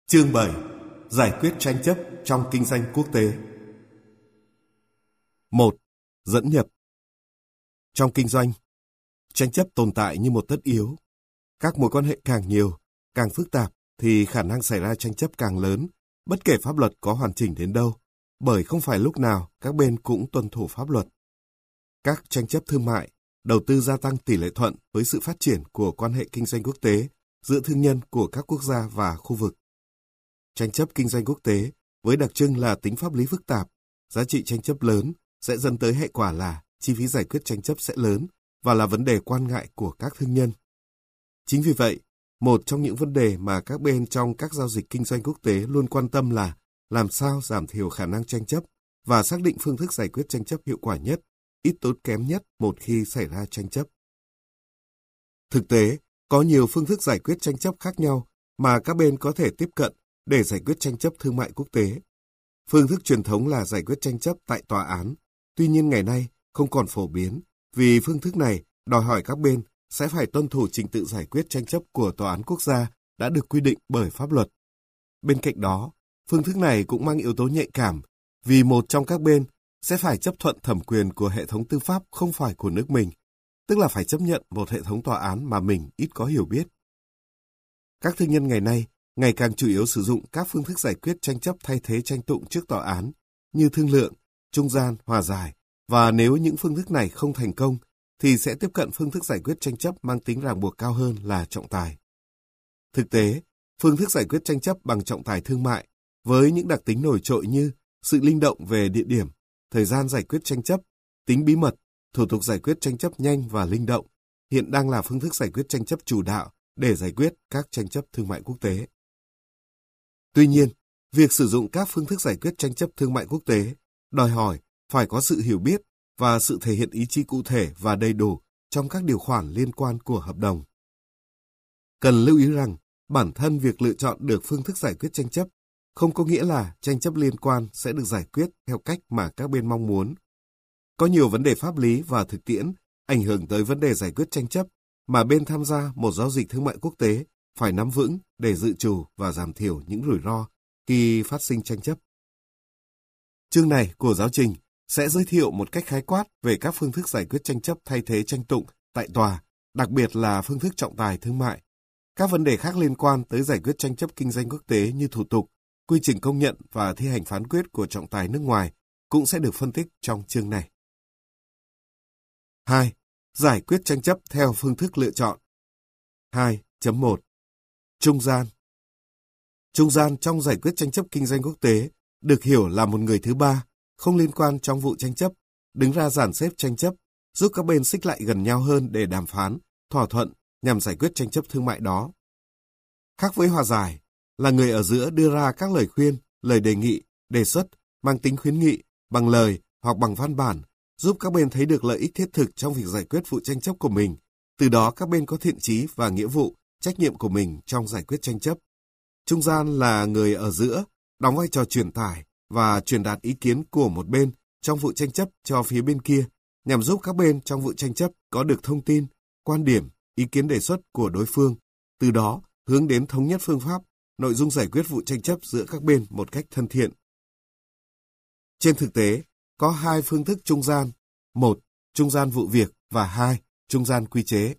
Chương 7. Giải quyết tranh chấp trong kinh doanh quốc tế. 1. Dẫn nhập. Trong kinh doanh, tranh chấp tồn tại như một tất yếu. Các mối quan hệ càng nhiều, càng phức tạp thì khả năng xảy ra tranh chấp càng lớn, bất kể pháp luật có hoàn chỉnh đến đâu, bởi không phải lúc nào các bên cũng tuân thủ pháp luật. Các tranh chấp thương mại, đầu tư gia tăng tỷ lệ thuận với sự phát triển của quan hệ kinh doanh quốc tế giữa thương nhân của các quốc gia và khu vực. Tranh chấp kinh doanh quốc tế với đặc trưng là tính pháp lý phức tạp, giá trị tranh chấp lớn sẽ dẫn tới hệ quả là chi phí giải quyết tranh chấp sẽ lớn và là vấn đề quan ngại của các thương nhân. Chính vì vậy, một trong những vấn đề mà các bên trong các giao dịch kinh doanh quốc tế luôn quan tâm là làm sao giảm thiểu khả năng tranh chấp và xác định phương thức giải quyết tranh chấp hiệu quả nhất, ít tốn kém nhất một khi xảy ra tranh chấp. Thực tế, có nhiều phương thức giải quyết tranh chấp khác nhau mà các bên có thể tiếp cận để giải quyết tranh chấp thương mại quốc tế. Phương thức truyền thống là giải quyết tranh chấp tại tòa án, tuy nhiên ngày nay không còn phổ biến vì phương thức này đòi hỏi các bên sẽ phải tuân thủ trình tự giải quyết tranh chấp của tòa án quốc gia đã được quy định bởi pháp luật. Bên cạnh đó, phương thức này cũng mang yếu tố nhạy cảm vì một trong các bên sẽ phải chấp thuận thẩm quyền của hệ thống tư pháp không phải của nước mình, tức là phải chấp nhận một hệ thống tòa án mà mình ít có hiểu biết. Các thương nhân ngày nay ngày càng chủ yếu sử dụng các phương thức giải quyết tranh chấp thay thế tranh tụng trước tòa án như thương lượng, trung gian, hòa giải, và nếu những phương thức này không thành công thì sẽ tiếp cận phương thức giải quyết tranh chấp mang tính ràng buộc cao hơn là trọng tài. Thực tế, phương thức giải quyết tranh chấp bằng trọng tài thương mại với những đặc tính nổi trội như sự linh động về địa điểm, thời gian giải quyết tranh chấp, tính bí mật, thủ tục giải quyết tranh chấp nhanh và linh động, hiện đang là phương thức giải quyết tranh chấp chủ đạo để giải quyết các tranh chấp thương mại quốc tế. Tuy nhiên, việc sử dụng các phương thức giải quyết tranh chấp thương mại quốc tế đòi hỏi phải có sự hiểu biết và sự thể hiện ý chí cụ thể và đầy đủ trong các điều khoản liên quan của hợp đồng. Cần lưu ý rằng, bản thân việc lựa chọn được phương thức giải quyết tranh chấp không có nghĩa là tranh chấp liên quan sẽ được giải quyết theo cách mà các bên mong muốn. Có nhiều vấn đề pháp lý và thực tiễn ảnh hưởng tới vấn đề giải quyết tranh chấp mà bên tham gia một giao dịch thương mại quốc tế phải nắm vững để dự trù và giảm thiểu những rủi ro khi phát sinh tranh chấp. Chương này của giáo trình sẽ giới thiệu một cách khái quát về các phương thức giải quyết tranh chấp thay thế tranh tụng tại tòa, đặc biệt là phương thức trọng tài thương mại. Các vấn đề khác liên quan tới giải quyết tranh chấp kinh doanh quốc tế như thủ tục, quy trình công nhận và thi hành phán quyết của trọng tài nước ngoài cũng sẽ được phân tích trong chương này. 2. Giải quyết tranh chấp theo phương thức lựa chọn. 2.1. Trung gian. Trung gian trong giải quyết tranh chấp kinh doanh quốc tế được hiểu là một người thứ ba, không liên quan trong vụ tranh chấp, đứng ra dàn xếp tranh chấp, giúp các bên xích lại gần nhau hơn để đàm phán, thỏa thuận nhằm giải quyết tranh chấp thương mại đó. Khác với hòa giải, là người ở giữa đưa ra các lời khuyên, lời đề nghị, đề xuất, mang tính khuyến nghị, bằng lời hoặc bằng văn bản, giúp các bên thấy được lợi ích thiết thực trong việc giải quyết vụ tranh chấp của mình. Từ đó các bên có thiện chí và nghĩa vụ, trách nhiệm của mình trong giải quyết tranh chấp. Trung gian là người ở giữa, đóng vai trò truyền tải và truyền đạt ý kiến của một bên trong vụ tranh chấp cho phía bên kia, nhằm giúp các bên trong vụ tranh chấp có được thông tin, quan điểm, ý kiến đề xuất của đối phương, từ đó hướng đến thống nhất phương pháp, nội dung giải quyết vụ tranh chấp giữa các bên một cách thân thiện. Trên thực tế, có hai phương thức trung gian: 1. Trung gian vụ việc và 2. Trung gian quy chế.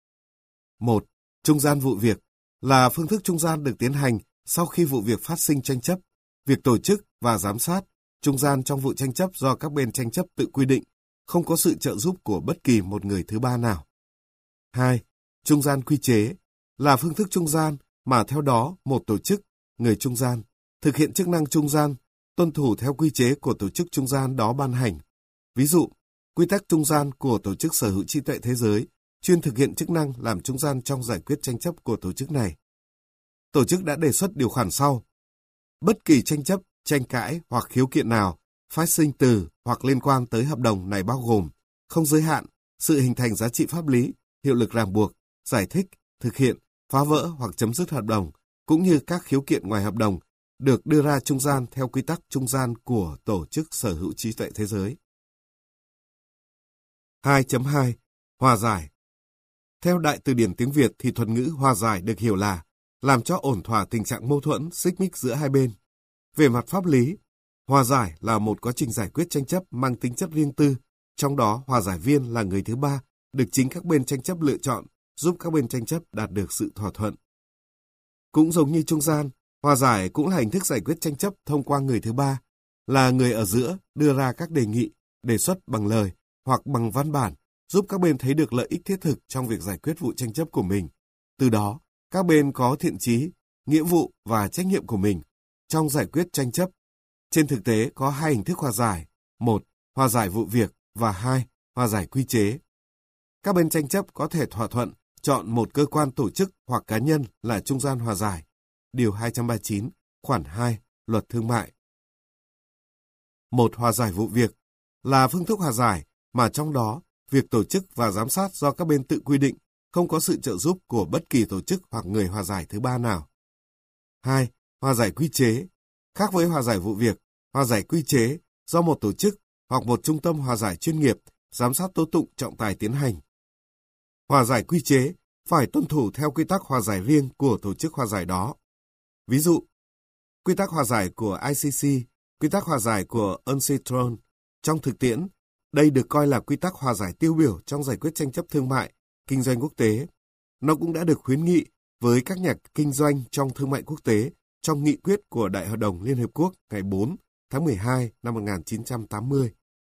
1. Trung gian vụ việc là phương thức trung gian được tiến hành sau khi vụ việc phát sinh tranh chấp. Việc tổ chức và giám sát trung gian trong vụ tranh chấp do các bên tranh chấp tự quy định, không có sự trợ giúp của bất kỳ một người thứ ba nào. 2. Trung gian quy chế là phương thức trung gian mà theo đó một tổ chức, người trung gian, thực hiện chức năng trung gian, tuân thủ theo quy chế của tổ chức trung gian đó ban hành. Ví dụ, quy tắc trung gian của Tổ chức Sở hữu trí tuệ thế giới chuyên thực hiện chức năng làm trung gian trong giải quyết tranh chấp của tổ chức này. Tổ chức đã đề xuất điều khoản sau: bất kỳ tranh chấp, tranh cãi hoặc khiếu kiện nào phát sinh từ hoặc liên quan tới hợp đồng này bao gồm không giới hạn, sự hình thành giá trị pháp lý, hiệu lực ràng buộc, giải thích, thực hiện, phá vỡ hoặc chấm dứt hợp đồng, cũng như các khiếu kiện ngoài hợp đồng, được đưa ra trung gian theo quy tắc trung gian của Tổ chức Sở hữu trí tuệ thế giới. 2.2. Hòa giải. Theo Đại từ điển tiếng Việt thì thuật ngữ hòa giải được hiểu là làm cho ổn thỏa tình trạng mâu thuẫn, xích mích giữa hai bên. Về mặt pháp lý, hòa giải là một quá trình giải quyết tranh chấp mang tính chất riêng tư, trong đó hòa giải viên là người thứ ba, được chính các bên tranh chấp lựa chọn, giúp các bên tranh chấp đạt được sự thỏa thuận. Cũng giống như trung gian, hòa giải cũng là hình thức giải quyết tranh chấp thông qua người thứ ba, là người ở giữa đưa ra các đề nghị, đề xuất bằng lời hoặc bằng văn bản, giúp các bên thấy được lợi ích thiết thực trong việc giải quyết vụ tranh chấp của mình. Từ đó, các bên có thiện chí, nghĩa vụ và trách nhiệm của mình trong giải quyết tranh chấp. Trên thực tế có hai hình thức hòa giải: một, hòa giải vụ việc và hai, hòa giải quy chế. Các bên tranh chấp có thể thỏa thuận chọn một cơ quan tổ chức hoặc cá nhân là trung gian hòa giải. Điều 239, khoản 2, Luật Thương mại. Một, hòa giải vụ việc là phương thức hòa giải mà trong đó việc tổ chức và giám sát do các bên tự quy định, không có sự trợ giúp của bất kỳ tổ chức hoặc người hòa giải thứ ba nào. 2. Hòa giải quy chế. Khác với hòa giải vụ việc, hòa giải quy chế do một tổ chức hoặc một trung tâm hòa giải chuyên nghiệp giám sát tố tụng trọng tài tiến hành. Hòa giải quy chế phải tuân thủ theo quy tắc hòa giải riêng của tổ chức hòa giải đó. Ví dụ, quy tắc hòa giải của ICC, quy tắc hòa giải của UNCITRAL. Trong thực tiễn, đây được coi là quy tắc hòa giải tiêu biểu trong giải quyết tranh chấp thương mại, kinh doanh quốc tế. Nó cũng đã được khuyến nghị với các nhà kinh doanh trong thương mại quốc tế trong nghị quyết của Đại hội đồng Liên Hợp Quốc ngày 4 tháng 12 năm 1980.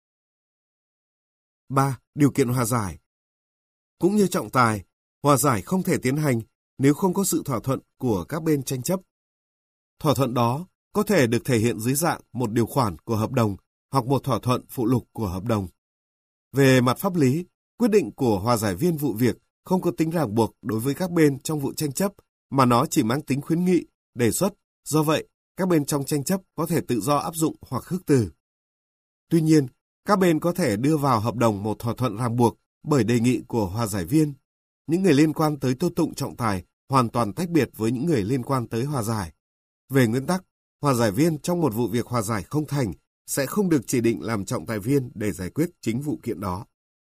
3. Điều kiện hòa giải. Cũng như trọng tài, hòa giải không thể tiến hành nếu không có sự thỏa thuận của các bên tranh chấp. Thỏa thuận đó có thể được thể hiện dưới dạng một điều khoản của hợp đồng hoặc một thỏa thuận phụ lục của hợp đồng. Về mặt pháp lý, quyết định của hòa giải viên vụ việc không có tính ràng buộc đối với các bên trong vụ tranh chấp, mà nó chỉ mang tính khuyến nghị, đề xuất. Do vậy, các bên trong tranh chấp có thể tự do áp dụng hoặc khước từ. Tuy nhiên, các bên có thể đưa vào hợp đồng một thỏa thuận ràng buộc bởi đề nghị của hòa giải viên. Những người liên quan tới tố tụng trọng tài hoàn toàn tách biệt với những người liên quan tới hòa giải. Về nguyên tắc, hòa giải viên trong một vụ việc hòa giải không thành sẽ không được chỉ định làm trọng tài viên để giải quyết chính vụ kiện đó.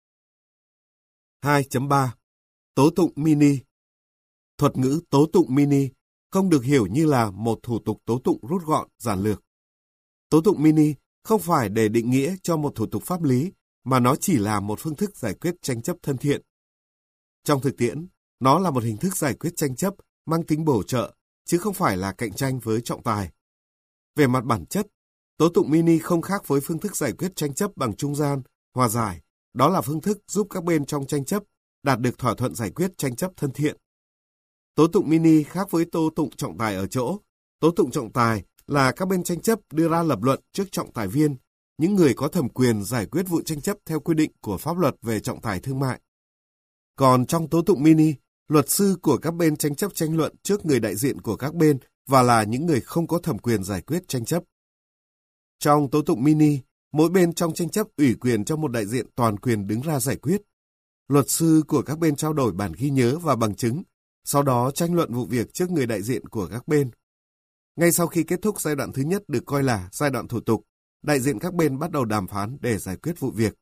2.3. Tố tụng mini. Thuật ngữ tố tụng mini không được hiểu như là một thủ tục tố tụng rút gọn, giản lược. Tố tụng mini không phải để định nghĩa cho một thủ tục pháp lý, mà nó chỉ là một phương thức giải quyết tranh chấp thân thiện. Trong thực tiễn, nó là một hình thức giải quyết tranh chấp mang tính bổ trợ, chứ không phải là cạnh tranh với trọng tài. Về mặt bản chất, tố tụng mini không khác với phương thức giải quyết tranh chấp bằng trung gian, hòa giải. Đó là phương thức giúp các bên trong tranh chấp đạt được thỏa thuận giải quyết tranh chấp thân thiện. Tố tụng mini khác với tố tụng trọng tài ở chỗ, tố tụng trọng tài là các bên tranh chấp đưa ra lập luận trước trọng tài viên, những người có thẩm quyền giải quyết vụ tranh chấp theo quy định của pháp luật về trọng tài thương mại. Còn trong tố tụng mini, luật sư của các bên tranh chấp tranh luận trước người đại diện của các bên và là những người không có thẩm quyền giải quyết tranh chấp. Trong tố tụng mini, mỗi bên trong tranh chấp ủy quyền cho một đại diện toàn quyền đứng ra giải quyết. Luật sư của các bên trao đổi bản ghi nhớ và bằng chứng, sau đó tranh luận vụ việc trước người đại diện của các bên. Ngay sau khi kết thúc giai đoạn thứ nhất được coi là giai đoạn thủ tục, đại diện các bên bắt đầu đàm phán để giải quyết vụ việc.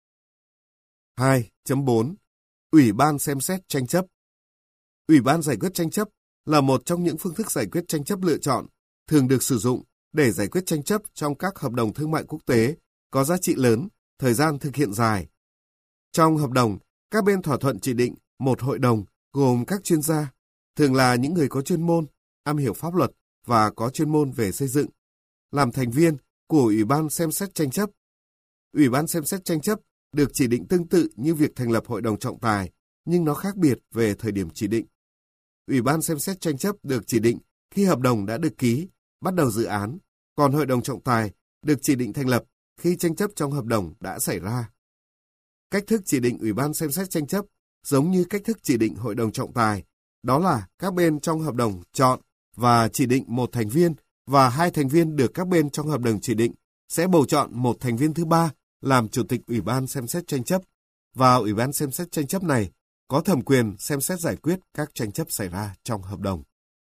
2.4. Ủy ban xem xét tranh chấp. Ủy ban giải quyết tranh chấp là một trong những phương thức giải quyết tranh chấp lựa chọn, thường được sử dụng để giải quyết tranh chấp trong các hợp đồng thương mại quốc tế, có giá trị lớn, thời gian thực hiện dài. Trong hợp đồng, các bên thỏa thuận chỉ định một hội đồng gồm các chuyên gia, thường là những người có chuyên môn, am hiểu pháp luật và có chuyên môn về xây dựng, làm thành viên của Ủy ban xem xét tranh chấp. Ủy ban xem xét tranh chấp được chỉ định tương tự như việc thành lập hội đồng trọng tài, nhưng nó khác biệt về thời điểm chỉ định. Ủy ban xem xét tranh chấp được chỉ định khi hợp đồng đã được ký, bắt đầu dự án, còn hội đồng trọng tài được chỉ định thành lập khi tranh chấp trong hợp đồng đã xảy ra. Cách thức chỉ định Ủy ban xem xét tranh chấp giống như cách thức chỉ định hội đồng trọng tài, đó là các bên trong hợp đồng chọn và chỉ định một thành viên, và hai thành viên được các bên trong hợp đồng chỉ định sẽ bầu chọn một thành viên thứ ba làm chủ tịch Ủy ban xem xét tranh chấp, và Ủy ban xem xét tranh chấp này có thẩm quyền xem xét giải quyết các tranh chấp xảy ra trong hợp đồng.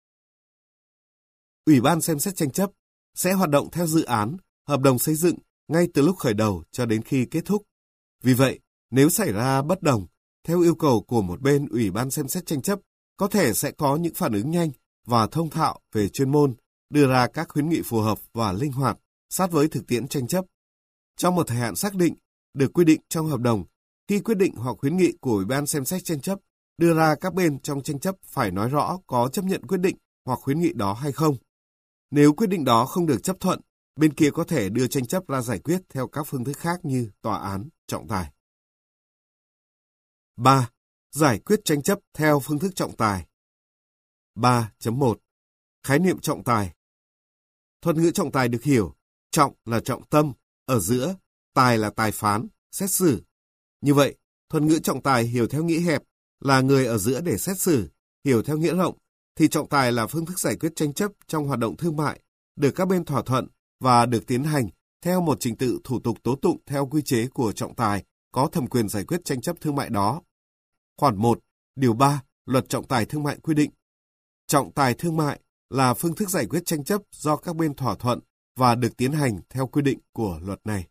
Ủy ban xem xét tranh chấp sẽ hoạt động theo dự án, hợp đồng xây dựng ngay từ lúc khởi đầu cho đến khi kết thúc. Vì vậy, nếu xảy ra bất đồng, theo yêu cầu của một bên, Ủy ban xem xét tranh chấp có thể sẽ có những phản ứng nhanh và thông thạo về chuyên môn, đưa ra các khuyến nghị phù hợp và linh hoạt, sát với thực tiễn tranh chấp. Trong một thời hạn xác định, được quy định trong hợp đồng, khi quyết định hoặc khuyến nghị của Ủy ban xem xét tranh chấp đưa ra, các bên trong tranh chấp phải nói rõ có chấp nhận quyết định hoặc khuyến nghị đó hay không. Nếu quyết định đó không được chấp thuận, bên kia có thể đưa tranh chấp ra giải quyết theo các phương thức khác như tòa án, trọng tài. 3. Giải quyết tranh chấp theo phương thức trọng tài. 3.1. Khái niệm trọng tài. Thuật ngữ trọng tài được hiểu, trọng là trọng tâm, ở giữa, tài là tài phán, xét xử. Như vậy, thuật ngữ trọng tài hiểu theo nghĩa hẹp là người ở giữa để xét xử, hiểu theo nghĩa rộng thì trọng tài là phương thức giải quyết tranh chấp trong hoạt động thương mại, được các bên thỏa thuận và được tiến hành theo một trình tự thủ tục tố tụng theo quy chế của trọng tài có thẩm quyền giải quyết tranh chấp thương mại đó. Khoản 1, điều 3, Luật trọng tài thương mại quy định. Trọng tài thương mại là phương thức giải quyết tranh chấp do các bên thỏa thuận và được tiến hành theo quy định của luật này.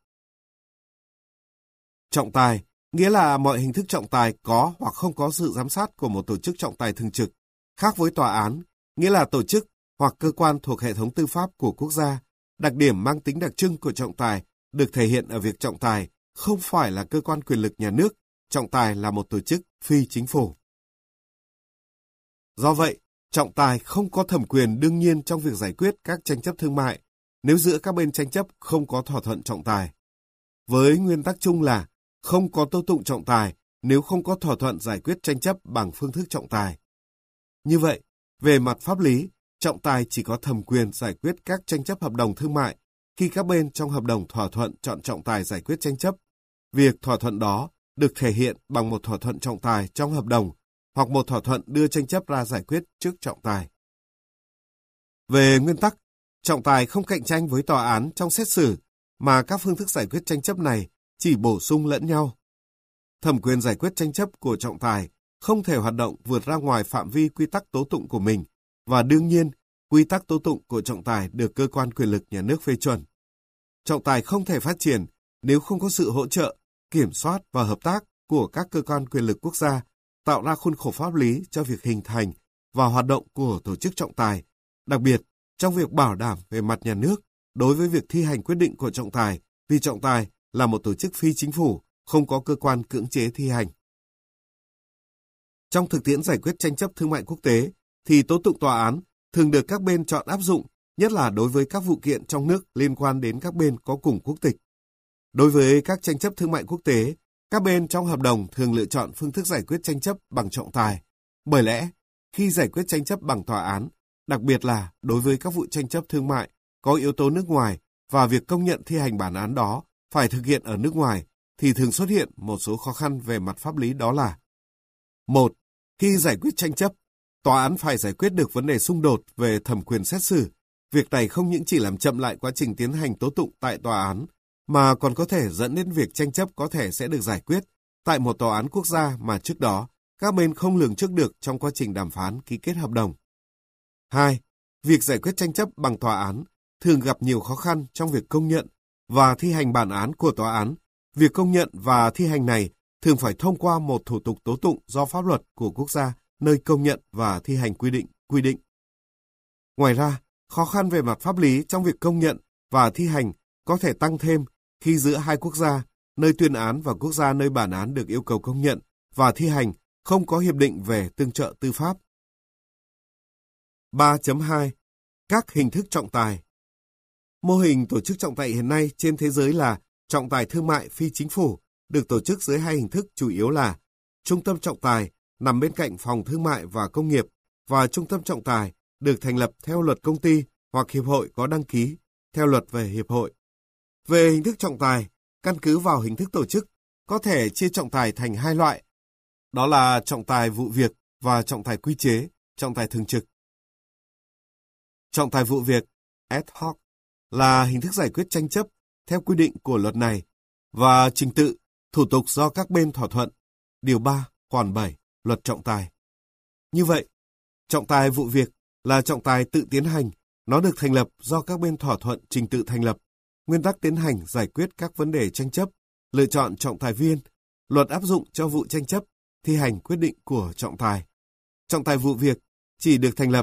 Trọng tài nghĩa là mọi hình thức trọng tài có hoặc không có sự giám sát của một tổ chức trọng tài thường trực, khác với tòa án, nghĩa là tổ chức hoặc cơ quan thuộc hệ thống tư pháp của quốc gia. Đặc điểm mang tính đặc trưng của trọng tài được thể hiện ở việc trọng tài không phải là cơ quan quyền lực nhà nước, trọng tài là một tổ chức phi chính phủ. Do vậy, trọng tài không có thẩm quyền đương nhiên trong việc giải quyết các tranh chấp thương mại nếu giữa các bên tranh chấp không có thỏa thuận trọng tài. Với nguyên tắc chung là không có tố tụng trọng tài nếu không có thỏa thuận giải quyết tranh chấp bằng phương thức trọng tài. Như vậy, về mặt pháp lý, trọng tài chỉ có thẩm quyền giải quyết các tranh chấp hợp đồng thương mại khi các bên trong hợp đồng thỏa thuận chọn trọng tài giải quyết tranh chấp. Việc thỏa thuận đó được thể hiện bằng một thỏa thuận trọng tài trong hợp đồng hoặc một thỏa thuận đưa tranh chấp ra giải quyết trước trọng tài. Về nguyên tắc, trọng tài không cạnh tranh với tòa án trong xét xử, mà các phương thức giải quyết tranh chấp này chỉ bổ sung lẫn nhau. Thẩm quyền giải quyết tranh chấp của trọng tài không thể hoạt động vượt ra ngoài phạm vi quy tắc tố tụng của mình, và đương nhiên, quy tắc tố tụng của trọng tài được cơ quan quyền lực nhà nước phê chuẩn. Trọng tài không thể phát triển nếu không có sự hỗ trợ, kiểm soát và hợp tác của các cơ quan quyền lực quốc gia, tạo ra khuôn khổ pháp lý cho việc hình thành và hoạt động của tổ chức trọng tài, đặc biệt trong việc bảo đảm về mặt nhà nước đối với việc thi hành quyết định của trọng tài, vì trọng tài là một tổ chức phi chính phủ, không có cơ quan cưỡng chế thi hành. Trong thực tiễn giải quyết tranh chấp thương mại quốc tế, thì tố tụng tòa án thường được các bên chọn áp dụng, nhất là đối với các vụ kiện trong nước liên quan đến các bên có cùng quốc tịch. Đối với các tranh chấp thương mại quốc tế, các bên trong hợp đồng thường lựa chọn phương thức giải quyết tranh chấp bằng trọng tài. Bởi lẽ, khi giải quyết tranh chấp bằng tòa án, đặc biệt là đối với các vụ tranh chấp thương mại có yếu tố nước ngoài và việc công nhận thi hành bản án đó phải thực hiện ở nước ngoài, thì thường xuất hiện một số khó khăn về mặt pháp lý, đó là: 1. Khi giải quyết tranh chấp, tòa án phải giải quyết được vấn đề xung đột về thẩm quyền xét xử. Việc này không những chỉ làm chậm lại quá trình tiến hành tố tụng tại tòa án, mà còn có thể dẫn đến việc tranh chấp có thể sẽ được giải quyết tại một tòa án quốc gia mà trước đó các bên không lường trước được trong quá trình đàm phán ký kết hợp đồng. 2. Việc giải quyết tranh chấp bằng tòa án thường gặp nhiều khó khăn trong việc công nhận và thi hành bản án của tòa án. Việc công nhận và thi hành này thường phải thông qua một thủ tục tố tụng do pháp luật của quốc gia nơi công nhận và thi hành quy định. Ngoài ra, khó khăn về mặt pháp lý trong việc công nhận và thi hành có thể tăng thêm khi giữa hai quốc gia, nơi tuyên án và quốc gia nơi bản án được yêu cầu công nhận và thi hành không có hiệp định về tương trợ tư pháp. 3.2. Các hình thức trọng tài. Mô hình tổ chức trọng tài hiện nay trên thế giới là trọng tài thương mại phi chính phủ, được tổ chức dưới hai hình thức chủ yếu là trung tâm trọng tài nằm bên cạnh phòng thương mại và công nghiệp, và trung tâm trọng tài được thành lập theo luật công ty hoặc hiệp hội có đăng ký theo luật về hiệp hội. Về hình thức trọng tài, căn cứ vào hình thức tổ chức, có thể chia trọng tài thành hai loại, đó là trọng tài vụ việc và trọng tài quy chế, trọng tài thường trực. Trọng tài vụ việc ad hoc là hình thức giải quyết tranh chấp theo quy định của luật này và trình tự, thủ tục do các bên thỏa thuận, điều 3, khoản 7, luật trọng tài. Như vậy, trọng tài vụ việc là trọng tài tự tiến hành, nó được thành lập do các bên thỏa thuận trình tự thành lập, nguyên tắc tiến hành giải quyết các vấn đề tranh chấp, lựa chọn trọng tài viên, luật áp dụng cho vụ tranh chấp, thi hành quyết định của trọng tài. Trọng tài vụ việc chỉ được thành lập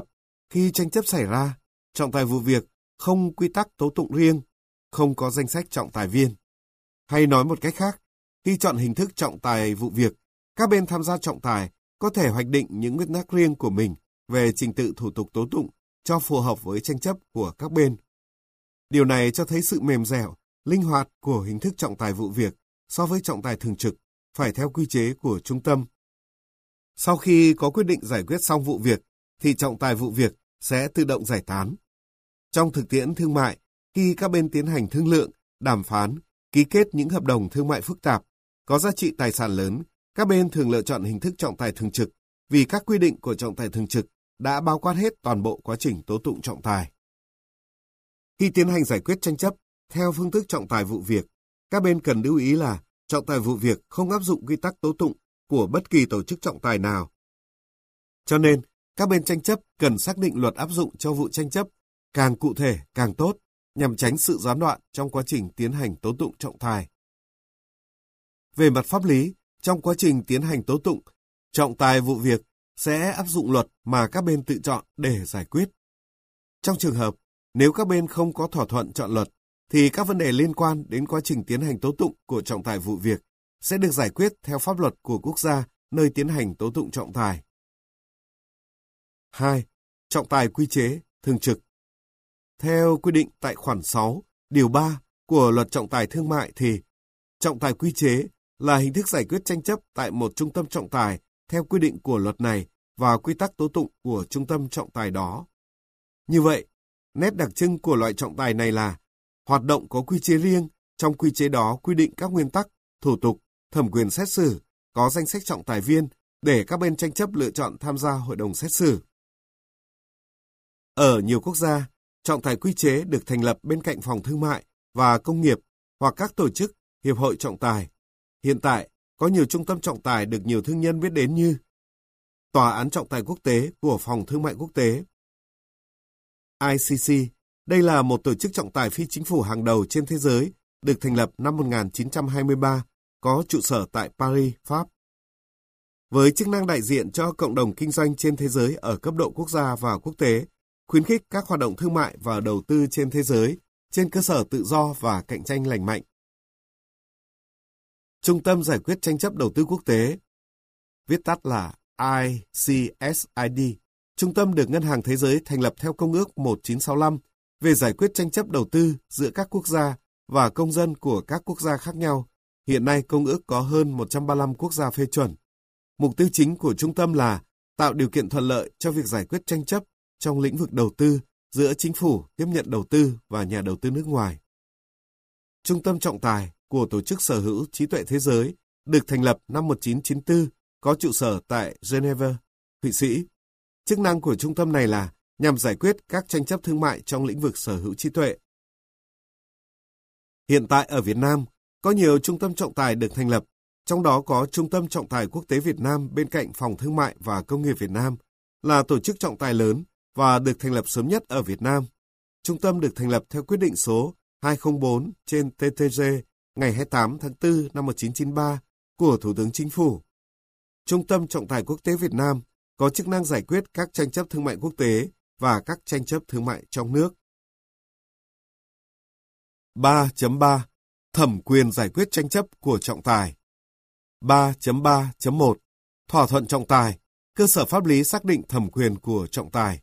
Khi tranh chấp xảy ra, trọng tài vụ việc không quy tắc tố tụng riêng, không có danh sách trọng tài viên. Hay nói một cách khác, khi chọn hình thức trọng tài vụ việc, các bên tham gia trọng tài có thể hoạch định những nguyên tắc riêng của mình về trình tự thủ tục tố tụng cho phù hợp với tranh chấp của các bên. Điều này cho thấy sự mềm dẻo, linh hoạt của hình thức trọng tài vụ việc so với trọng tài thường trực, phải theo quy chế của trung tâm. Sau khi có quyết định giải quyết xong vụ việc, thì trọng tài vụ việc sẽ tự động giải tán. Trong thực tiễn thương mại, khi các bên tiến hành thương lượng, đàm phán, ký kết những hợp đồng thương mại phức tạp, có giá trị tài sản lớn, các bên thường lựa chọn hình thức trọng tài thường trực vì các quy định của trọng tài thường trực đã bao quát hết toàn bộ quá trình tố tụng trọng tài. Khi tiến hành giải quyết tranh chấp theo phương thức trọng tài vụ việc, các bên cần lưu ý là trọng tài vụ việc không áp dụng quy tắc tố tụng của bất kỳ tổ chức trọng tài nào. Cho nên, các bên tranh chấp cần xác định luật áp dụng cho vụ tranh chấp, càng cụ thể càng tốt, nhằm tránh sự gián đoạn trong quá trình tiến hành tố tụng trọng tài. Về mặt pháp lý, trong quá trình tiến hành tố tụng, trọng tài vụ việc sẽ áp dụng luật mà các bên tự chọn để giải quyết. Trong trường hợp, nếu các bên không có thỏa thuận chọn luật, thì các vấn đề liên quan đến quá trình tiến hành tố tụng của trọng tài vụ việc sẽ được giải quyết theo pháp luật của quốc gia nơi tiến hành tố tụng trọng tài. 2. Trọng tài quy chế, thường trực. Theo quy định tại khoản 6, điều 3 của Luật Trọng tài Thương mại thì trọng tài quy chế là hình thức giải quyết tranh chấp tại một trung tâm trọng tài theo quy định của luật này và quy tắc tố tụng của trung tâm trọng tài đó. Như vậy, nét đặc trưng của loại trọng tài này là hoạt động có quy chế riêng, trong quy chế đó quy định các nguyên tắc, thủ tục, thẩm quyền xét xử, có danh sách trọng tài viên để các bên tranh chấp lựa chọn tham gia hội đồng xét xử. Ở nhiều quốc gia, trọng tài quy chế được thành lập bên cạnh phòng thương mại và công nghiệp hoặc các tổ chức, hiệp hội trọng tài. Hiện tại, có nhiều trung tâm trọng tài được nhiều thương nhân biết đến như Tòa án trọng tài quốc tế của Phòng Thương mại Quốc tế, ICC. Đây là một tổ chức trọng tài phi chính phủ hàng đầu trên thế giới, được thành lập năm 1923, có trụ sở tại Paris, Pháp. Với chức năng đại diện cho cộng đồng kinh doanh trên thế giới ở cấp độ quốc gia và quốc tế, khuyến khích các hoạt động thương mại và đầu tư trên thế giới trên cơ sở tự do và cạnh tranh lành mạnh. Trung tâm giải quyết tranh chấp đầu tư quốc tế, viết tắt là ICSID, trung tâm được Ngân hàng Thế giới thành lập theo Công ước 1965 về giải quyết tranh chấp đầu tư giữa các quốc gia và công dân của các quốc gia khác nhau. Hiện nay Công ước có hơn 135 quốc gia phê chuẩn. Mục tiêu chính của trung tâm là tạo điều kiện thuận lợi cho việc giải quyết tranh chấp trong lĩnh vực đầu tư giữa chính phủ tiếp nhận đầu tư và nhà đầu tư nước ngoài. Trung tâm trọng tài của Tổ chức Sở hữu trí tuệ thế giới được thành lập năm 1994, có trụ sở tại Geneva, Thụy Sĩ. Chức năng của trung tâm này là nhằm giải quyết các tranh chấp thương mại trong lĩnh vực sở hữu trí tuệ. Hiện tại ở Việt Nam, có nhiều trung tâm trọng tài được thành lập, trong đó có Trung tâm Trọng tài Quốc tế Việt Nam bên cạnh Phòng Thương mại và Công nghiệp Việt Nam, là tổ chức trọng tài lớn và được thành lập sớm nhất ở Việt Nam. Trung tâm được thành lập theo quyết định số 204 trên TTG ngày 28 tháng 4 năm 1993 của Thủ tướng Chính phủ. Trung tâm Trọng tài Quốc tế Việt Nam có chức năng giải quyết các tranh chấp thương mại quốc tế và các tranh chấp thương mại trong nước. 3.3. Thẩm quyền giải quyết tranh chấp của trọng tài. 3.3.1. Thỏa thuận trọng tài, cơ sở pháp lý xác định thẩm quyền của trọng tài.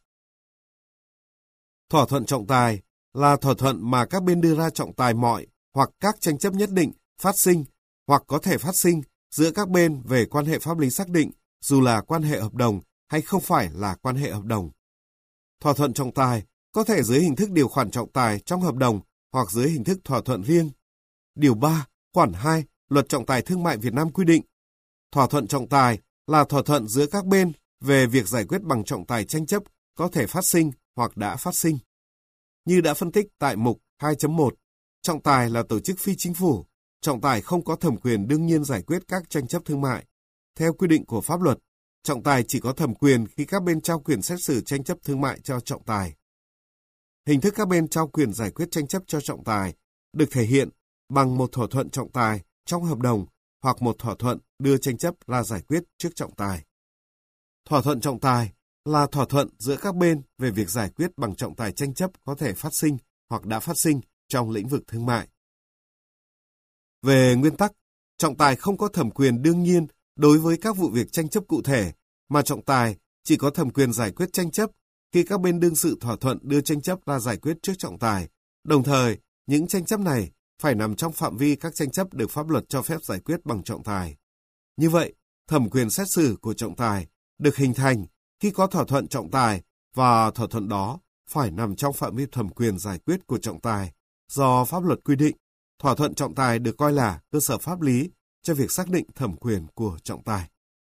Thỏa thuận trọng tài là thỏa thuận mà các bên đưa ra trọng tài mọi hoặc các tranh chấp nhất định phát sinh hoặc có thể phát sinh giữa các bên về quan hệ pháp lý xác định, dù là quan hệ hợp đồng hay không phải là quan hệ hợp đồng. Thỏa thuận trọng tài có thể dưới hình thức điều khoản trọng tài trong hợp đồng hoặc dưới hình thức thỏa thuận riêng. Điều 3, khoản 2, Luật Trọng tài Thương mại Việt Nam quy định, thỏa thuận trọng tài là thỏa thuận giữa các bên về việc giải quyết bằng trọng tài tranh chấp có thể phát sinh hoặc đã phát sinh. Như đã phân tích tại mục 2.1, trọng tài là tổ chức phi chính phủ, trọng tài không có thẩm quyền đương nhiên giải quyết các tranh chấp thương mại. Theo quy định của pháp luật, trọng tài chỉ có thẩm quyền khi các bên trao quyền xét xử tranh chấp thương mại cho trọng tài. Hình thức các bên trao quyền giải quyết tranh chấp cho trọng tài được thể hiện bằng một thỏa thuận trọng tài trong hợp đồng hoặc một thỏa thuận đưa tranh chấp ra giải quyết trước trọng tài. Thỏa thuận trọng tài là thỏa thuận giữa các bên về việc giải quyết bằng trọng tài tranh chấp có thể phát sinh hoặc đã phát sinh trong lĩnh vực thương mại. Về nguyên tắc, trọng tài không có thẩm quyền đương nhiên đối với các vụ việc tranh chấp cụ thể, mà trọng tài chỉ có thẩm quyền giải quyết tranh chấp khi các bên đương sự thỏa thuận đưa tranh chấp ra giải quyết trước trọng tài. Đồng thời, những tranh chấp này phải nằm trong phạm vi các tranh chấp được pháp luật cho phép giải quyết bằng trọng tài. Như vậy, thẩm quyền xét xử của trọng tài được hình thành khi có thỏa thuận trọng tài và thỏa thuận đó phải nằm trong phạm vi thẩm quyền giải quyết của trọng tài do pháp luật quy định. Thỏa thuận trọng tài được coi là cơ sở pháp lý cho việc xác định thẩm quyền của trọng tài.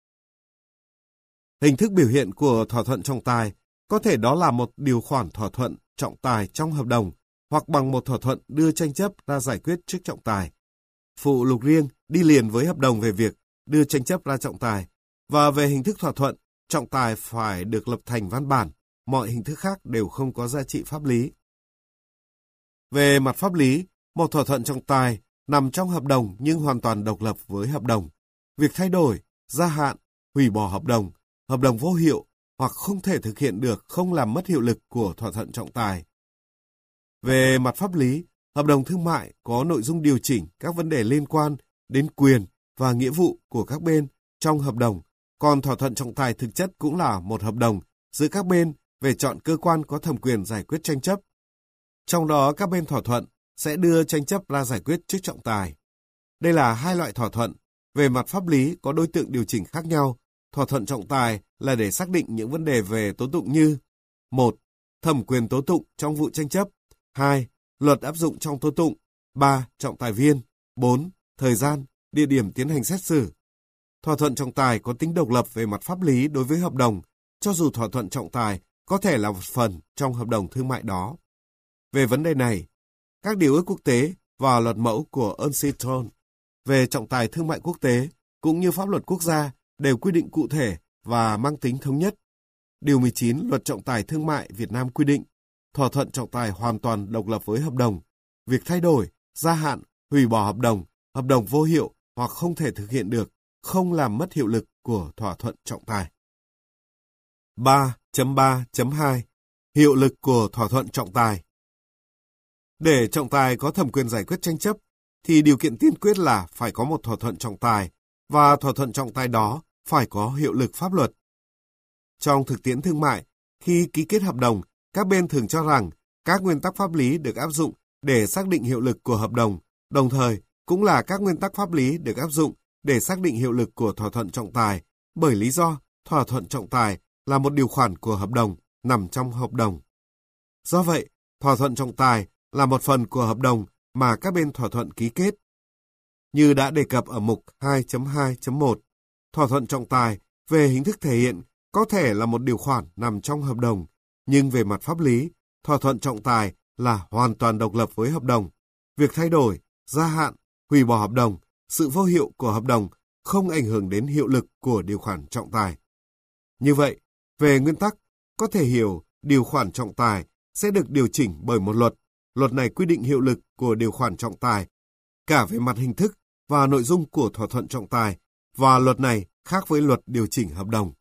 Hình thức biểu hiện của thỏa thuận trọng tài có thể đó là một điều khoản thỏa thuận trọng tài trong hợp đồng hoặc bằng một thỏa thuận đưa tranh chấp ra giải quyết trước trọng tài. Phụ lục riêng đi liền với hợp đồng về việc đưa tranh chấp ra trọng tài, và về hình thức thỏa thuận, trọng tài phải được lập thành văn bản, mọi hình thức khác đều không có giá trị pháp lý. Về mặt pháp lý, một thỏa thuận trọng tài nằm trong hợp đồng nhưng hoàn toàn độc lập với hợp đồng. Việc thay đổi, gia hạn, hủy bỏ hợp đồng vô hiệu hoặc không thể thực hiện được không làm mất hiệu lực của thỏa thuận trọng tài. Về mặt pháp lý, hợp đồng thương mại có nội dung điều chỉnh các vấn đề liên quan đến quyền và nghĩa vụ của các bên trong hợp đồng, còn thỏa thuận trọng tài thực chất cũng là một hợp đồng giữa các bên về chọn cơ quan có thẩm quyền giải quyết tranh chấp. Trong đó các bên thỏa thuận sẽ đưa tranh chấp ra giải quyết trước trọng tài. Đây là hai loại thỏa thuận. Về mặt pháp lý có đối tượng điều chỉnh khác nhau. Thỏa thuận trọng tài là để xác định những vấn đề về tố tụng như: 1. Thẩm quyền tố tụng trong vụ tranh chấp. 2. Luật áp dụng trong tố tụng. 3. Trọng tài viên. 4. Thời gian, địa điểm tiến hành xét xử. Thỏa thuận trọng tài có tính độc lập về mặt pháp lý đối với hợp đồng, cho dù thỏa thuận trọng tài có thể là một phần trong hợp đồng thương mại đó. Về vấn đề này, các điều ước quốc tế và luật mẫu của UNCITRAL về trọng tài thương mại quốc tế cũng như pháp luật quốc gia đều quy định cụ thể và mang tính thống nhất. Điều 19 Luật trọng tài thương mại Việt Nam quy định, thỏa thuận trọng tài hoàn toàn độc lập với hợp đồng. Việc thay đổi, gia hạn, hủy bỏ hợp đồng vô hiệu hoặc không thể thực hiện được, không làm mất hiệu lực của thỏa thuận trọng tài. 3.3.2 Hiệu lực của thỏa thuận trọng tài. Để trọng tài có thẩm quyền giải quyết tranh chấp, thì điều kiện tiên quyết là phải có một thỏa thuận trọng tài, và thỏa thuận trọng tài đó phải có hiệu lực pháp luật. Trong thực tiễn thương mại, khi ký kết hợp đồng, các bên thường cho rằng các nguyên tắc pháp lý được áp dụng để xác định hiệu lực của hợp đồng, đồng thời cũng là các nguyên tắc pháp lý được áp dụng để xác định hiệu lực của thỏa thuận trọng tài, bởi lý do thỏa thuận trọng tài là một điều khoản của hợp đồng nằm trong hợp đồng. Do vậy, thỏa thuận trọng tài là một phần của hợp đồng mà các bên thỏa thuận ký kết. Như đã đề cập ở mục 2.2.1, thỏa thuận trọng tài về hình thức thể hiện có thể là một điều khoản nằm trong hợp đồng, nhưng về mặt pháp lý, thỏa thuận trọng tài là hoàn toàn độc lập với hợp đồng. Việc thay đổi, gia hạn, hủy bỏ hợp đồng, sự vô hiệu của hợp đồng không ảnh hưởng đến hiệu lực của điều khoản trọng tài. Như vậy, về nguyên tắc, có thể hiểu điều khoản trọng tài sẽ được điều chỉnh bởi một luật. Luật này quy định hiệu lực của điều khoản trọng tài, cả về mặt hình thức và nội dung của thỏa thuận trọng tài, và luật này khác với luật điều chỉnh hợp đồng.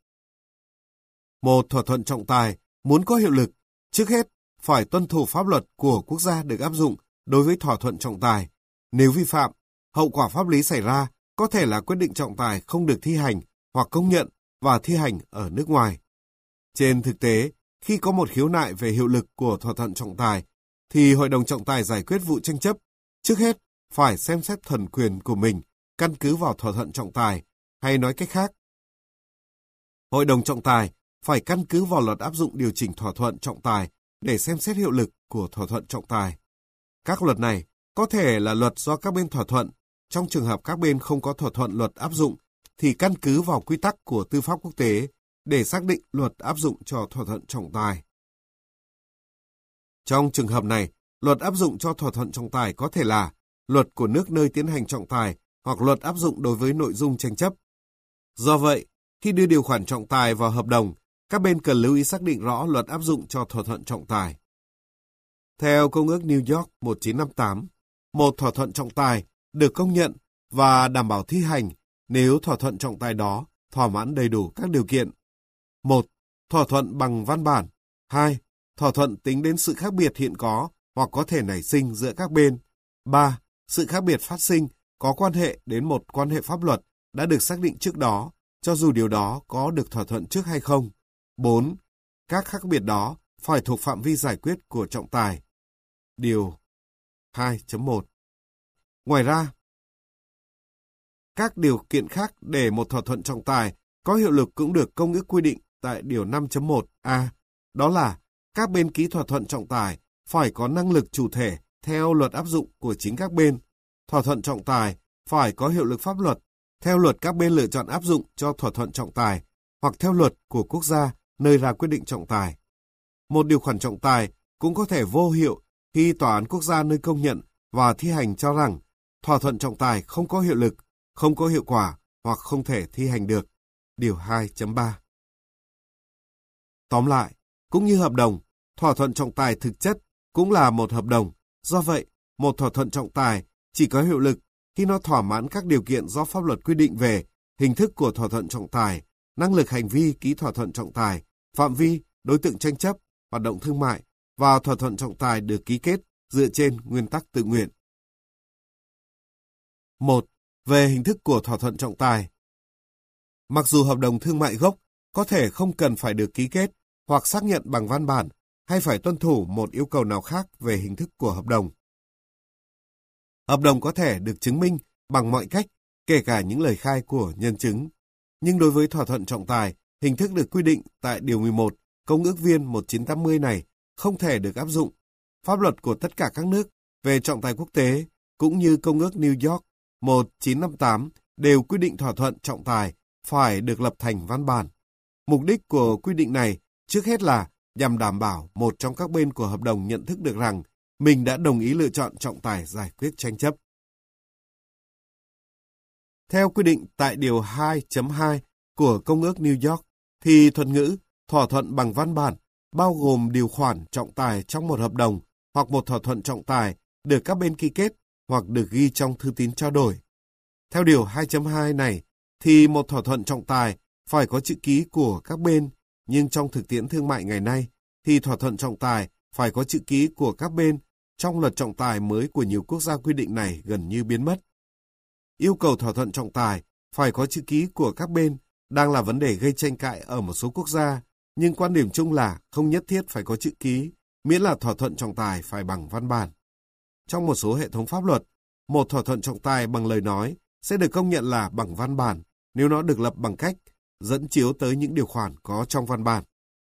Một thỏa thuận trọng tài muốn có hiệu lực, trước hết phải tuân thủ pháp luật của quốc gia được áp dụng đối với thỏa thuận trọng tài. Nếu vi phạm, hậu quả pháp lý xảy ra có thể là quyết định trọng tài không được thi hành hoặc công nhận và thi hành ở nước ngoài. Trên thực tế, khi có một khiếu nại về hiệu lực của thỏa thuận trọng tài, thì Hội đồng trọng tài giải quyết vụ tranh chấp, trước hết phải xem xét thẩm quyền của mình căn cứ vào thỏa thuận trọng tài, hay nói cách khác, Hội đồng trọng tài phải căn cứ vào luật áp dụng điều chỉnh thỏa thuận trọng tài để xem xét hiệu lực của thỏa thuận trọng tài. Các luật này có thể là luật do các bên thỏa thuận. Trong trường hợp các bên không có thỏa thuận luật áp dụng, thì căn cứ vào quy tắc của tư pháp quốc tế để xác định luật áp dụng cho thỏa thuận trọng tài. Trong trường hợp này, luật áp dụng cho thỏa thuận trọng tài có thể là luật của nước nơi tiến hành trọng tài hoặc luật áp dụng đối với nội dung tranh chấp. Do vậy, khi đưa điều khoản trọng tài vào hợp đồng, các bên cần lưu ý xác định rõ luật áp dụng cho thỏa thuận trọng tài. Theo Công ước New York 1958, một thỏa thuận trọng tài được công nhận và đảm bảo thi hành nếu thỏa thuận trọng tài đó thỏa mãn đầy đủ các điều kiện. 1. Thỏa thuận bằng văn bản. 2. Thỏa thuận tính đến sự khác biệt hiện có hoặc có thể nảy sinh giữa các bên. 3. Sự khác biệt phát sinh có quan hệ đến một quan hệ pháp luật đã được xác định trước đó, cho dù điều đó có được thỏa thuận trước hay không. 4. Các khác biệt đó phải thuộc phạm vi giải quyết của trọng tài. Điều 2.1. Ngoài ra, các điều kiện khác để một thỏa thuận trọng tài có hiệu lực cũng được Công ước quy định tại Điều 5.1a. Đó là các bên ký thỏa thuận trọng tài phải có năng lực chủ thể theo luật áp dụng của chính các bên. Thỏa thuận trọng tài phải có hiệu lực pháp luật theo luật các bên lựa chọn áp dụng cho thỏa thuận trọng tài hoặc theo luật của quốc gia nơi ra quyết định trọng tài. Một điều khoản trọng tài cũng có thể vô hiệu khi tòa án quốc gia nơi công nhận và thi hành cho rằng thỏa thuận trọng tài không có hiệu lực, không có hiệu quả hoặc không thể thi hành được. Điều 2.3. Tóm lại, cũng như hợp đồng, thỏa thuận trọng tài thực chất cũng là một hợp đồng. Do vậy, một thỏa thuận trọng tài chỉ có hiệu lực khi nó thỏa mãn các điều kiện do pháp luật quy định về hình thức của thỏa thuận trọng tài, năng lực hành vi ký thỏa thuận trọng tài, phạm vi, đối tượng tranh chấp, hoạt động thương mại và thỏa thuận trọng tài được ký kết dựa trên nguyên tắc tự nguyện. 1. Về hình thức của thỏa thuận trọng tài. Mặc dù hợp đồng thương mại gốc có thể không cần phải được ký kết hoặc xác nhận bằng văn bản hay phải tuân thủ một yêu cầu nào khác về hình thức của hợp đồng. Hợp đồng có thể được chứng minh bằng mọi cách, kể cả những lời khai của nhân chứng. Nhưng đối với thỏa thuận trọng tài, hình thức được quy định tại Điều 11 Công ước Viên 1980 này không thể được áp dụng. Pháp luật của tất cả các nước về trọng tài quốc tế cũng như Công ước New York 1958 đều quy định thỏa thuận trọng tài phải được lập thành văn bản. Mục đích của quy định này trước hết là nhằm đảm bảo một trong các bên của hợp đồng nhận thức được rằng mình đã đồng ý lựa chọn trọng tài giải quyết tranh chấp. Theo quy định tại Điều 2.2 của Công ước New York, thì thuật ngữ thỏa thuận bằng văn bản bao gồm điều khoản trọng tài trong một hợp đồng hoặc một thỏa thuận trọng tài được các bên ký kết hoặc được ghi trong thư tín trao đổi. Theo Điều 2.2 này, thì một thỏa thuận trọng tài phải có chữ ký của các bên, nhưng trong thực tiễn thương mại ngày nay, thì thỏa thuận trọng tài phải có chữ ký của các bên. Trong luật trọng tài mới của nhiều quốc gia quy định này gần như biến mất. Yêu cầu thỏa thuận trọng tài phải có chữ ký của các bên đang là vấn đề gây tranh cãi ở một số quốc gia, nhưng quan điểm chung là không nhất thiết phải có chữ ký, miễn là thỏa thuận trọng tài phải bằng văn bản. Trong một số hệ thống pháp luật, một thỏa thuận trọng tài bằng lời nói sẽ được công nhận là bằng văn bản nếu nó được lập bằng cách dẫn chiếu tới những điều khoản có trong văn bản.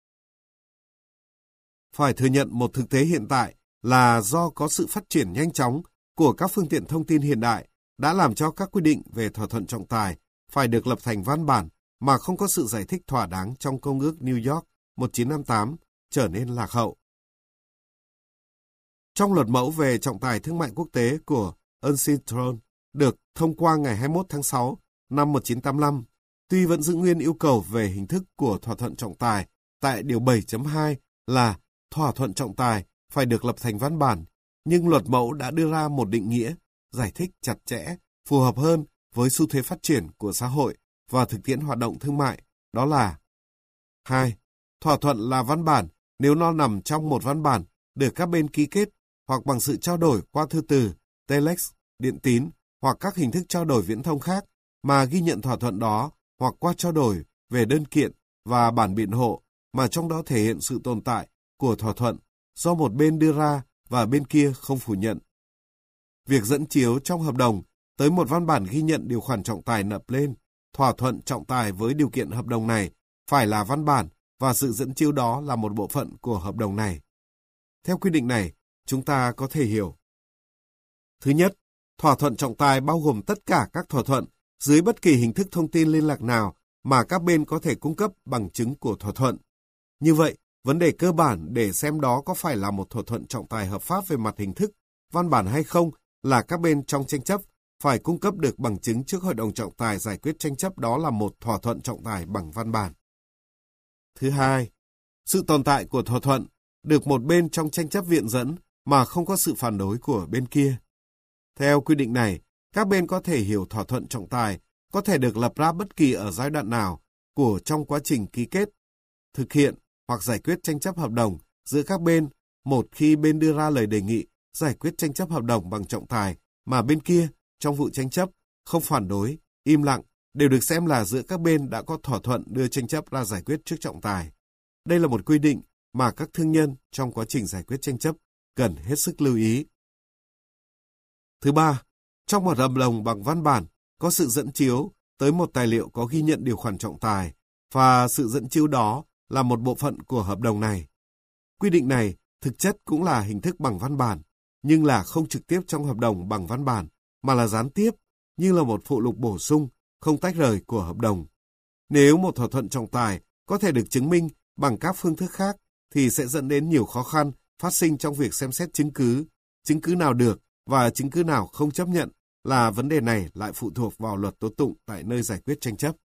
Phải thừa nhận một thực tế hiện tại là do có sự phát triển nhanh chóng của các phương tiện thông tin hiện đại đã làm cho các quy định về thỏa thuận trọng tài phải được lập thành văn bản mà không có sự giải thích thỏa đáng trong Công ước New York 1958 trở nên lạc hậu. Trong luật mẫu về trọng tài thương mại quốc tế của UNCITRAL được thông qua ngày 21 tháng 6 năm 1985, tuy vẫn giữ nguyên yêu cầu về hình thức của thỏa thuận trọng tài tại Điều 7.2 là thỏa thuận trọng tài phải được lập thành văn bản, nhưng luật mẫu đã đưa ra một định nghĩa, giải thích chặt chẽ, phù hợp hơn với xu thế phát triển của xã hội và thực tiễn hoạt động thương mại, đó là 2. Thỏa thuận là văn bản nếu nó nằm trong một văn bản được các bên ký kết hoặc bằng sự trao đổi qua thư từ, telex, điện tín hoặc các hình thức trao đổi viễn thông khác mà ghi nhận thỏa thuận đó hoặc qua trao đổi về đơn kiện và bản biện hộ mà trong đó thể hiện sự tồn tại của thỏa thuận do một bên đưa ra và bên kia không phủ nhận. Việc dẫn chiếu trong hợp đồng tới một văn bản ghi nhận điều khoản trọng tài nộp lên, thỏa thuận trọng tài với điều kiện hợp đồng này phải là văn bản và sự dẫn chiếu đó là một bộ phận của hợp đồng này. Theo quy định này, chúng ta có thể hiểu. Thứ nhất, thỏa thuận trọng tài bao gồm tất cả các thỏa thuận dưới bất kỳ hình thức thông tin liên lạc nào mà các bên có thể cung cấp bằng chứng của thỏa thuận. Như vậy, vấn đề cơ bản để xem đó có phải là một thỏa thuận trọng tài hợp pháp về mặt hình thức, văn bản hay không là các bên trong tranh chấp phải cung cấp được bằng chứng trước Hội đồng trọng tài giải quyết tranh chấp đó là một thỏa thuận trọng tài bằng văn bản. Thứ hai, sự tồn tại của thỏa thuận được một bên trong tranh chấp viện dẫn mà không có sự phản đối của bên kia. Theo quy định này, các bên có thể hiểu thỏa thuận trọng tài có thể được lập ra bất kỳ ở giai đoạn nào của trong quá trình ký kết. thực hiện hoặc giải quyết tranh chấp hợp đồng giữa các bên một khi bên đưa ra lời đề nghị giải quyết tranh chấp hợp đồng bằng trọng tài mà bên kia trong vụ tranh chấp không phản đối, im lặng đều được xem là giữa các bên đã có thỏa thuận đưa tranh chấp ra giải quyết trước trọng tài. Đây là một quy định mà các thương nhân trong quá trình giải quyết tranh chấp cần hết sức lưu ý. Thứ ba, trong một hợp đồng bằng văn bản có sự dẫn chiếu tới một tài liệu có ghi nhận điều khoản trọng tài và sự dẫn chiếu đó là một bộ phận của hợp đồng này. Quy định này thực chất cũng là hình thức bằng văn bản, nhưng là không trực tiếp trong hợp đồng bằng văn bản, mà là gián tiếp, như là một phụ lục bổ sung, không tách rời của hợp đồng. Nếu một thỏa thuận trọng tài có thể được chứng minh bằng các phương thức khác, thì sẽ dẫn đến nhiều khó khăn phát sinh trong việc xem xét chứng cứ nào được và chứng cứ nào không chấp nhận, là vấn đề này lại phụ thuộc vào luật tố tụng tại nơi giải quyết tranh chấp.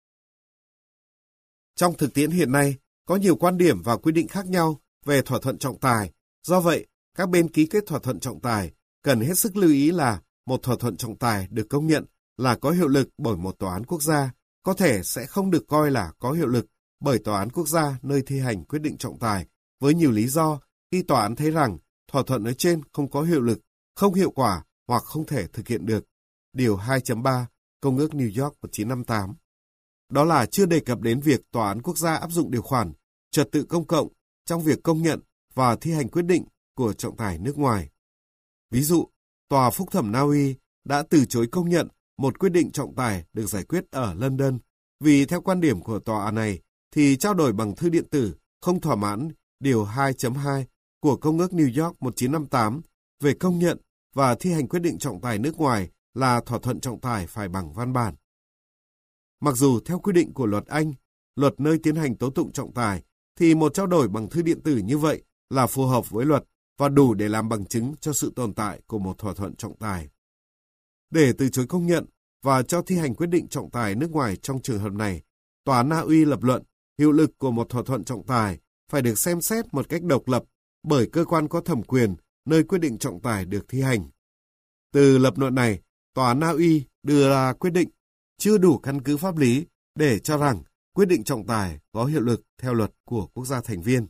Trong thực tiễn hiện nay, có nhiều quan điểm và quy định khác nhau về thỏa thuận trọng tài. Do vậy, các bên ký kết thỏa thuận trọng tài cần hết sức lưu ý là một thỏa thuận trọng tài được công nhận là có hiệu lực bởi một tòa án quốc gia, có thể sẽ không được coi là có hiệu lực bởi tòa án quốc gia nơi thi hành quyết định trọng tài, với nhiều lý do khi tòa án thấy rằng thỏa thuận nói trên không có hiệu lực, không hiệu quả hoặc không thể thực hiện được. Điều 2.3 Công ước New York 1958. Đó là chưa đề cập đến việc tòa án quốc gia áp dụng điều khoản trật tự công cộng trong việc công nhận và thi hành quyết định của trọng tài nước ngoài. Ví dụ, Tòa Phúc thẩm Na Uy đã từ chối công nhận một quyết định trọng tài được giải quyết ở London vì theo quan điểm của tòa án này thì trao đổi bằng thư điện tử không thỏa mãn điều 2.2 của Công ước New York 1958 về công nhận và thi hành quyết định trọng tài nước ngoài là thỏa thuận trọng tài phải bằng văn bản. Mặc dù theo quy định của luật Anh, luật nơi tiến hành tố tụng trọng tài, thì một trao đổi bằng thư điện tử như vậy là phù hợp với luật và đủ để làm bằng chứng cho sự tồn tại của một thỏa thuận trọng tài. Để từ chối công nhận và cho thi hành quyết định trọng tài nước ngoài trong trường hợp này, Tòa án Na Uy lập luận hiệu lực của một thỏa thuận trọng tài phải được xem xét một cách độc lập bởi cơ quan có thẩm quyền nơi quyết định trọng tài được thi hành. Từ lập luận này, Tòa án Na Uy đưa ra quyết định chưa đủ căn cứ pháp lý để cho rằng quyết định trọng tài có hiệu lực theo luật của quốc gia thành viên.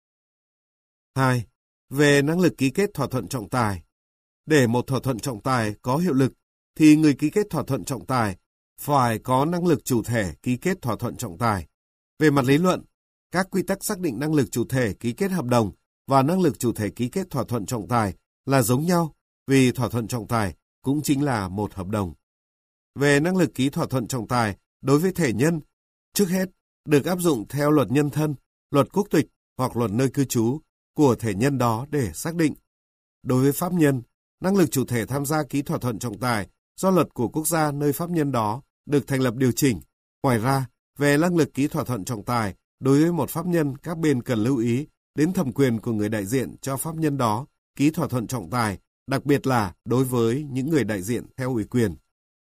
2. Về năng lực ký kết thỏa thuận trọng tài. Để một thỏa thuận trọng tài có hiệu lực, thì người ký kết thỏa thuận trọng tài phải có năng lực chủ thể ký kết thỏa thuận trọng tài. Về mặt lý luận, các quy tắc xác định năng lực chủ thể ký kết hợp đồng và năng lực chủ thể ký kết thỏa thuận trọng tài là giống nhau, vì thỏa thuận trọng tài cũng chính là một hợp đồng. Về năng lực ký thỏa thuận trọng tài đối với thể nhân, trước hết được áp dụng theo luật nhân thân, luật quốc tịch hoặc luật nơi cư trú của thể nhân đó để xác định. Đối với pháp nhân, năng lực chủ thể tham gia ký thỏa thuận trọng tài do luật của quốc gia nơi pháp nhân đó được thành lập điều chỉnh. Ngoài ra, về năng lực ký thỏa thuận trọng tài đối với một pháp nhân, các bên cần lưu ý đến thẩm quyền của người đại diện cho pháp nhân đó ký thỏa thuận trọng tài, đặc biệt là đối với những người đại diện theo ủy quyền.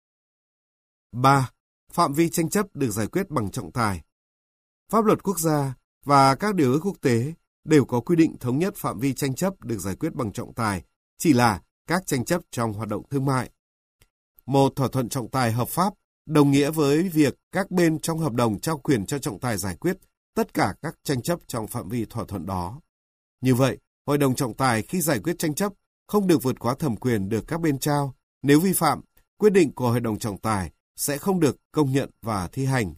3. Phạm vi tranh chấp được giải quyết bằng trọng tài. Pháp luật quốc gia và các điều ước quốc tế đều có quy định thống nhất phạm vi tranh chấp được giải quyết bằng trọng tài, chỉ là các tranh chấp trong hoạt động thương mại. Một thỏa thuận trọng tài hợp pháp đồng nghĩa với việc các bên trong hợp đồng trao quyền cho trọng tài giải quyết tất cả các tranh chấp trong phạm vi thỏa thuận đó. Như vậy, hội đồng trọng tài khi giải quyết tranh chấp không được vượt quá thẩm quyền được các bên trao. Nếu vi phạm, quyết định của hội đồng trọng tài sẽ không được công nhận và thi hành.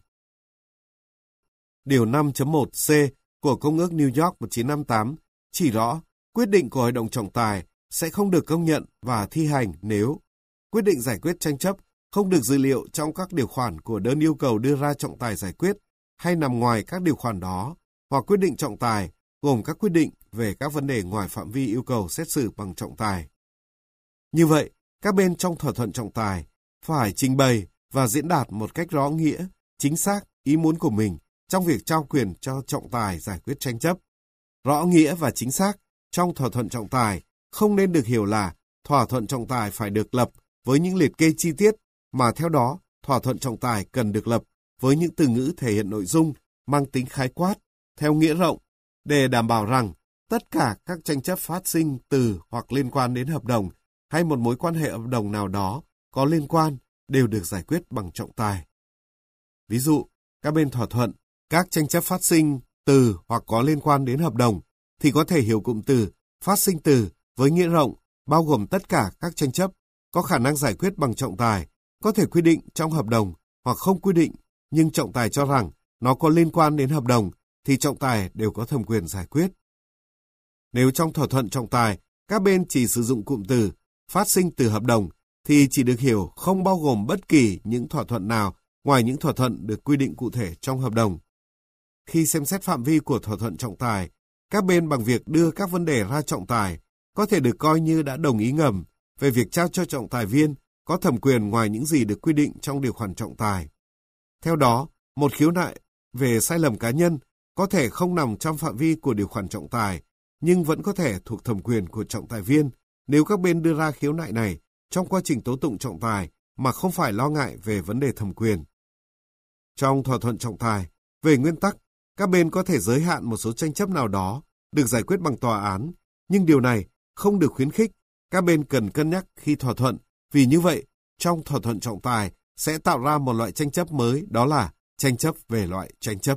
Điều 5.1c của Công ước New York 1958 chỉ rõ quyết định của hội đồng trọng tài sẽ không được công nhận và thi hành nếu quyết định giải quyết tranh chấp không được dự liệu trong các điều khoản của đơn yêu cầu đưa ra trọng tài giải quyết hay nằm ngoài các điều khoản đó, hoặc quyết định trọng tài gồm các quyết định về các vấn đề ngoài phạm vi yêu cầu xét xử bằng trọng tài. Như vậy, các bên trong thỏa thuận trọng tài phải trình bày và diễn đạt một cách rõ nghĩa, chính xác ý muốn của mình trong việc trao quyền cho trọng tài giải quyết tranh chấp. Rõ nghĩa và chính xác trong thỏa thuận trọng tài không nên được hiểu là thỏa thuận trọng tài phải được lập với những liệt kê chi tiết, mà theo đó thỏa thuận trọng tài cần được lập với những từ ngữ thể hiện nội dung mang tính khái quát, theo nghĩa rộng, để đảm bảo rằng tất cả các tranh chấp phát sinh từ hoặc liên quan đến hợp đồng hay một mối quan hệ hợp đồng nào đó có liên quan đều được giải quyết bằng trọng tài. Ví dụ, các bên thỏa thuận các tranh chấp phát sinh từ hoặc có liên quan đến hợp đồng, thì có thể hiểu cụm từ phát sinh từ với nghĩa rộng, bao gồm tất cả các tranh chấp, có khả năng giải quyết bằng trọng tài, có thể quy định trong hợp đồng hoặc không quy định, nhưng trọng tài cho rằng nó có liên quan đến hợp đồng, thì trọng tài đều có thẩm quyền giải quyết. Nếu trong thỏa thuận trọng tài, các bên chỉ sử dụng cụm từ phát sinh từ hợp đồng, thì chỉ được hiểu không bao gồm bất kỳ những thỏa thuận nào ngoài những thỏa thuận được quy định cụ thể trong hợp đồng. Khi xem xét phạm vi của thỏa thuận trọng tài, các bên bằng việc đưa các vấn đề ra trọng tài có thể được coi như đã đồng ý ngầm về việc trao cho trọng tài viên có thẩm quyền ngoài những gì được quy định trong điều khoản trọng tài. Theo đó, một khiếu nại về sai lầm cá nhân có thể không nằm trong phạm vi của điều khoản trọng tài, nhưng vẫn có thể thuộc thẩm quyền của trọng tài viên nếu các bên đưa ra khiếu nại này trong quá trình tố tụng trọng tài mà không phải lo ngại về vấn đề thẩm quyền. Trong thỏa thuận trọng tài, về nguyên tắc, các bên có thể giới hạn một số tranh chấp nào đó được giải quyết bằng tòa án, nhưng điều này không được khuyến khích. Các bên cần cân nhắc khi thỏa thuận, vì như vậy, trong thỏa thuận trọng tài sẽ tạo ra một loại tranh chấp mới, đó là tranh chấp về loại tranh chấp.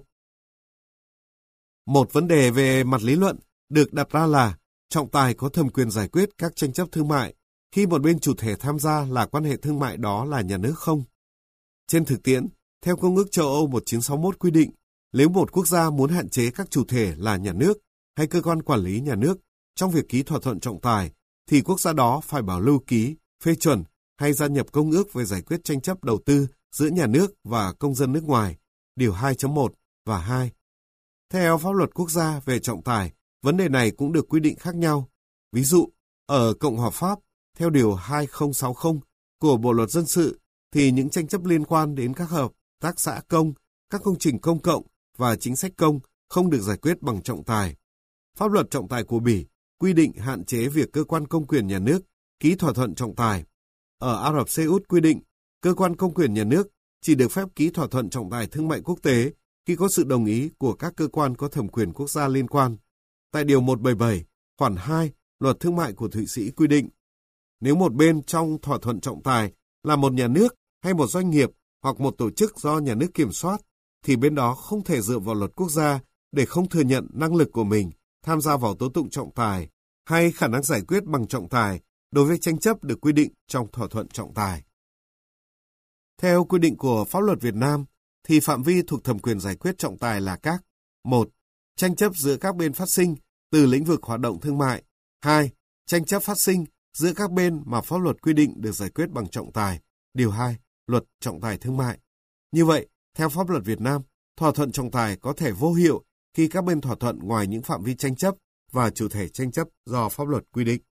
Một vấn đề về mặt lý luận được đặt ra là trọng tài có thẩm quyền giải quyết các tranh chấp thương mại khi một bên chủ thể tham gia là quan hệ thương mại đó là nhà nước không? Trên thực tiễn, theo Công ước châu Âu 1961 quy định, nếu một quốc gia muốn hạn chế các chủ thể là nhà nước hay cơ quan quản lý nhà nước trong việc ký thỏa thuận trọng tài, thì quốc gia đó phải bảo lưu ký, phê chuẩn hay gia nhập công ước về giải quyết tranh chấp đầu tư giữa nhà nước và công dân nước ngoài, điều 2.1 và 2. Theo pháp luật quốc gia về trọng tài, vấn đề này cũng được quy định khác nhau. Ví dụ, ở Cộng hòa Pháp, theo điều 2060 của Bộ luật dân sự, thì những tranh chấp liên quan đến các hợp tác xã công, các công trình công cộng và chính sách công không được giải quyết bằng trọng tài. Pháp luật trọng tài của Bỉ quy định hạn chế việc cơ quan công quyền nhà nước ký thỏa thuận trọng tài. Ở Ả Rập Xê Út quy định, cơ quan công quyền nhà nước chỉ được phép ký thỏa thuận trọng tài thương mại quốc tế khi có sự đồng ý của các cơ quan có thẩm quyền quốc gia liên quan. Tại Điều 177, khoản 2, Luật Thương mại của Thụy Sĩ quy định, nếu một bên trong thỏa thuận trọng tài là một nhà nước hay một doanh nghiệp hoặc một tổ chức do nhà nước kiểm soát, thì bên đó không thể dựa vào luật quốc gia để không thừa nhận năng lực của mình tham gia vào tố tụng trọng tài hay khả năng giải quyết bằng trọng tài đối với tranh chấp được quy định trong thỏa thuận trọng tài. Theo quy định của pháp luật Việt Nam, thì phạm vi thuộc thẩm quyền giải quyết trọng tài là các: 1. Tranh chấp giữa các bên phát sinh từ lĩnh vực hoạt động thương mại. 2. Tranh chấp phát sinh giữa các bên mà pháp luật quy định được giải quyết bằng trọng tài. Điều 2, Luật Trọng tài Thương mại. Như vậy, theo pháp luật Việt Nam, thỏa thuận trọng tài có thể vô hiệu khi các bên thỏa thuận ngoài những phạm vi tranh chấp và chủ thể tranh chấp do pháp luật quy định.